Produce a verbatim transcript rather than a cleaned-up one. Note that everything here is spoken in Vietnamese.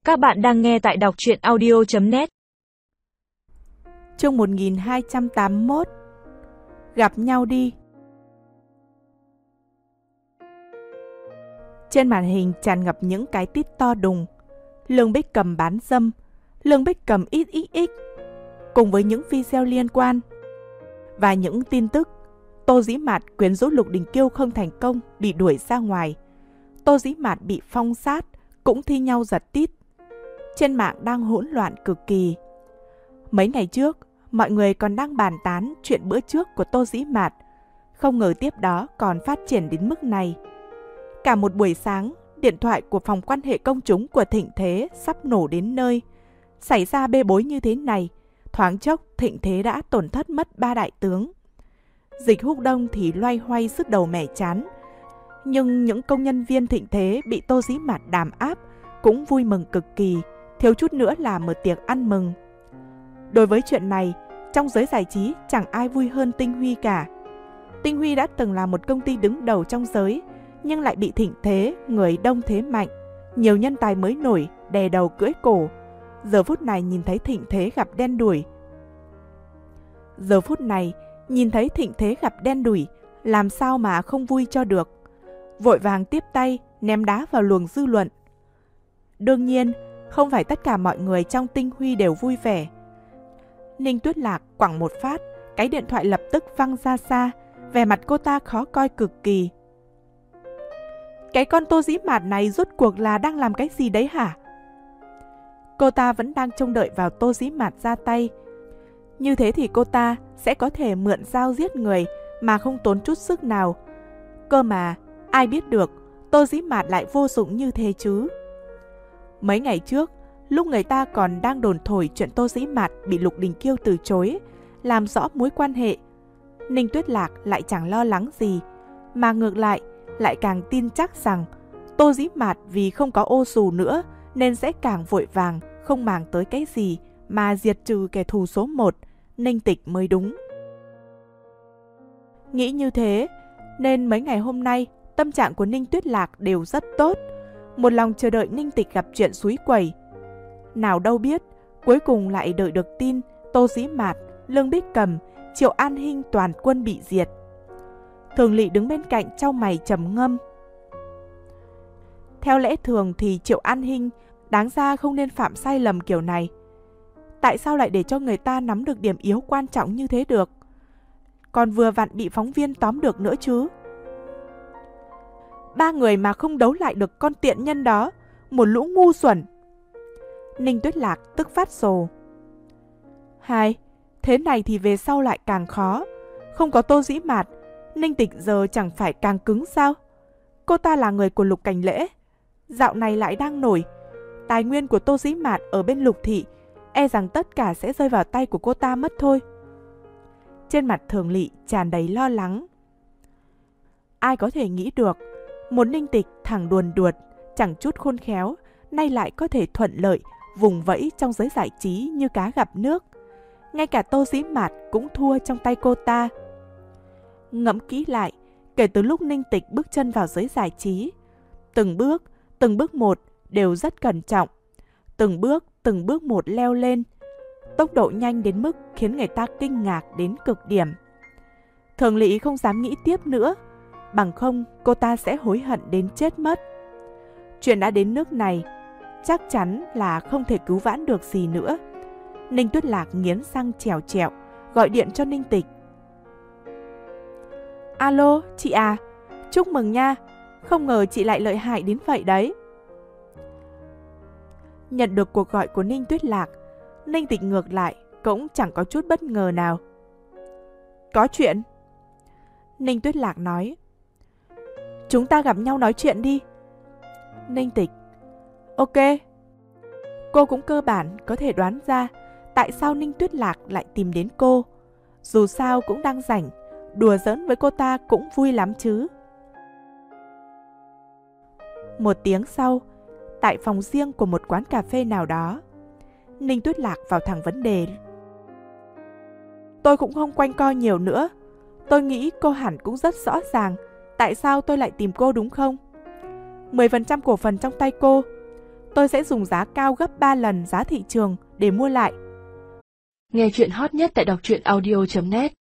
Các bạn đang nghe tại đọc truyện audio chấm net. Chương một nghìn hai trăm tám mươi mốt. Gặp nhau đi. Trên màn hình tràn ngập những cái tít to đùng. Lương Bích Cầm bán dâm, Lương Bích Cầm ích ích ích, cùng với những video liên quan và những tin tức Tô Dĩ Mạt quyến rũ Lục Đình Kiêu không thành công, bị đuổi ra ngoài. Tô Dĩ Mạt bị phong sát, cũng thi nhau giật tít. Trên mạng đang hỗn loạn cực kỳ. Mấy ngày trước, mọi người còn đang bàn tán chuyện bữa trước của Tô Dĩ Mạt, không ngờ tiếp đó còn phát triển đến mức này. Cả một buổi sáng, điện thoại của phòng quan hệ công chúng của Thịnh Thế sắp nổ đến nơi. Xảy ra bê bối như thế này, thoáng chốc Thịnh Thế đã tổn thất mất ba đại tướng. Dịch Húc Đông thì loay hoay sứt đầu mẻ chán, nhưng những công nhân viên Thịnh Thế bị Tô Dĩ Mạt đàm áp cũng vui mừng cực kỳ, thiếu chút nữa là một tiệc ăn mừng. Đối với chuyện này, trong giới giải trí chẳng ai vui hơn Tinh Huy cả. Tinh Huy đã từng là một công ty đứng đầu trong giới, nhưng lại bị Thịnh Thế, người đông thế mạnh, nhiều nhân tài mới nổi, đè đầu cưỡi cổ. Giờ phút này nhìn thấy Thịnh Thế gặp đen đủi. Giờ phút này, nhìn thấy Thịnh Thế gặp đen đủi, làm sao mà không vui cho được. Vội vàng tiếp tay, ném đá vào luồng dư luận. Đương nhiên, không phải tất cả mọi người trong Tinh Huy đều vui vẻ. Ninh Tuyết Lạc quẳng một phát, cái điện thoại lập tức văng ra xa, vẻ mặt cô ta khó coi cực kỳ. Cái con Tô Dĩ Mạt này rốt cuộc là đang làm cái gì đấy hả? Cô ta vẫn đang trông đợi vào Tô Dĩ Mạt ra tay. Như thế thì cô ta sẽ có thể mượn dao giết người mà không tốn chút sức nào. Cơ mà, ai biết được Tô Dĩ Mạt lại vô dụng như thế chứ? Mấy ngày trước, lúc người ta còn đang đồn thổi chuyện Tô Dĩ Mạt bị Lục Đình Kiêu từ chối, làm rõ mối quan hệ, Ninh Tuyết Lạc lại chẳng lo lắng gì, mà ngược lại lại càng tin chắc rằng Tô Dĩ Mạt vì không có ô xù nữa nên sẽ càng vội vàng, không màng tới cái gì mà diệt trừ kẻ thù số một, Ninh Tịch mới đúng. Nghĩ như thế, nên mấy ngày hôm nay tâm trạng của Ninh Tuyết Lạc đều rất tốt, một lòng chờ đợi Ninh Tịch gặp chuyện xúi quẩy. Nào đâu biết, cuối cùng lại đợi được tin Tô Dĩ Mạt, Lương Bích Cầm, Triệu An Hinh toàn quân bị diệt. Thường Lị đứng bên cạnh chau mày trầm ngâm. Theo lẽ thường thì Triệu An Hinh đáng ra không nên phạm sai lầm kiểu này. Tại sao lại để cho người ta nắm được điểm yếu quan trọng như thế được? Còn vừa vặn bị phóng viên tóm được nữa chứ. Ba người mà không đấu lại được con tiện nhân đó, một lũ ngu xuẩn. Ninh Tuyết Lạc tức phát rồ. Hai, thế này thì về sau lại càng khó. Không có Tô Dĩ Mạt, Ninh Tịch giờ chẳng phải càng cứng sao? Cô ta là người của Lục Cảnh Lễ, dạo này lại đang nổi. Tài nguyên của Tô Dĩ Mạt ở bên Lục Thị, e rằng tất cả sẽ rơi vào tay của cô ta mất thôi. Trên mặt Thường Lị tràn đầy lo lắng. Ai có thể nghĩ được, một Ninh Tịch thẳng đuồn đuột, chẳng chút khôn khéo, nay lại có thể thuận lợi vùng vẫy trong giới giải trí như cá gặp nước. Ngay cả Tô Dĩ Mạt cũng thua trong tay cô ta. Ngẫm kỹ lại, kể từ lúc Ninh Tịch bước chân vào giới giải trí, từng bước, từng bước một đều rất cẩn trọng. Từng bước, từng bước một leo lên, tốc độ nhanh đến mức khiến người ta kinh ngạc đến cực điểm. Thường Lị không dám nghĩ tiếp nữa, bằng không cô ta sẽ hối hận đến chết mất. Chuyện đã đến nước này, chắc chắn là không thể cứu vãn được gì nữa. Ninh Tuyết Lạc nghiến răng trèo trẹo, gọi điện cho Ninh Tịch. Alo, chị à, chúc mừng nha, không ngờ chị lại lợi hại đến vậy đấy. Nhận được cuộc gọi của Ninh Tuyết Lạc, Ninh Tịch ngược lại cũng chẳng có chút bất ngờ nào. Có chuyện? Ninh Tuyết Lạc nói. Chúng ta gặp nhau nói chuyện đi. Ninh Tịch. Ok. Cô cũng cơ bản có thể đoán ra tại sao Ninh Tuyết Lạc lại tìm đến cô. Dù sao cũng đang rảnh, đùa giỡn với cô ta cũng vui lắm chứ. Một tiếng sau, tại phòng riêng của một quán cà phê nào đó, Ninh Tuyết Lạc vào thẳng vấn đề. Tôi cũng không quanh co nhiều nữa. Tôi nghĩ cô hẳn cũng rất rõ ràng tại sao tôi lại tìm cô đúng không? mười phần trăm cổ phần trong tay cô. tôi sẽ dùng giá cao gấp ba lần giá thị trường để mua lại. Nghe chuyện hot nhất tại đọc truyện audio chấm net